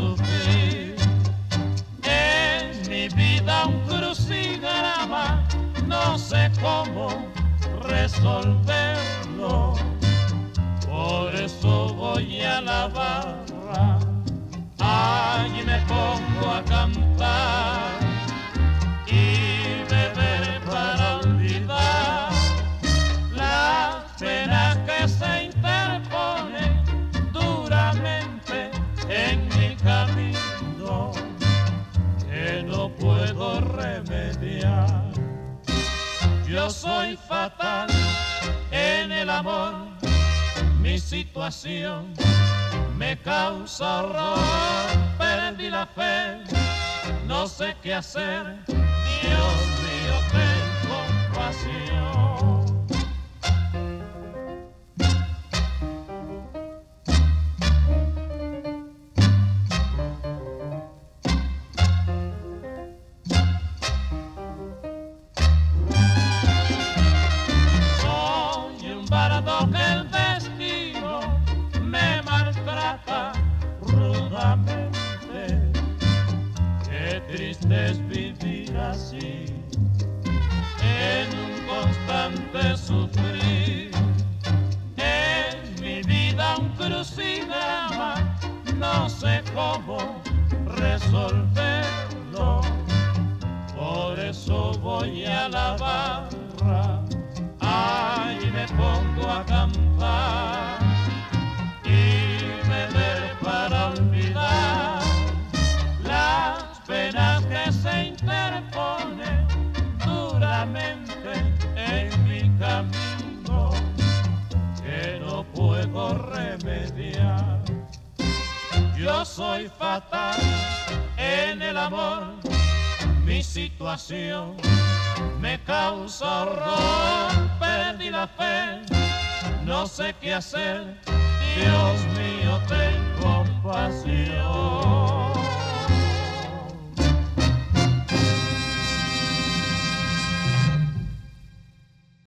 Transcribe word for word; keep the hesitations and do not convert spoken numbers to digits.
sufrir. En mi vida un crucigrama, no sé cómo resolverlo. Por eso voy a la barra, allí me pongo a cantar y beber para olvidar las penas que se interponen duramente en mi camino, que no puedo remediar. Yo soy fatal en el amor, mi situación me causa horror, perdí la fe, no sé qué hacer, Dios mío, ten compasión. Soy un barato que el destino me maltrata rudamente. Qué triste es vivir así, en un constante sufrir. En mi vida un crucigrama, no sé cómo resolverlo. Por eso voy a la barra, ahí me pongo a cantar y beber para olvidar las penas que se interponen duramente en mi camino, que no puedo remediar. Yo soy fatal en el amor, mi situación me causa horror, perdí la fe, no sé qué hacer, Dios mío, ten compasión.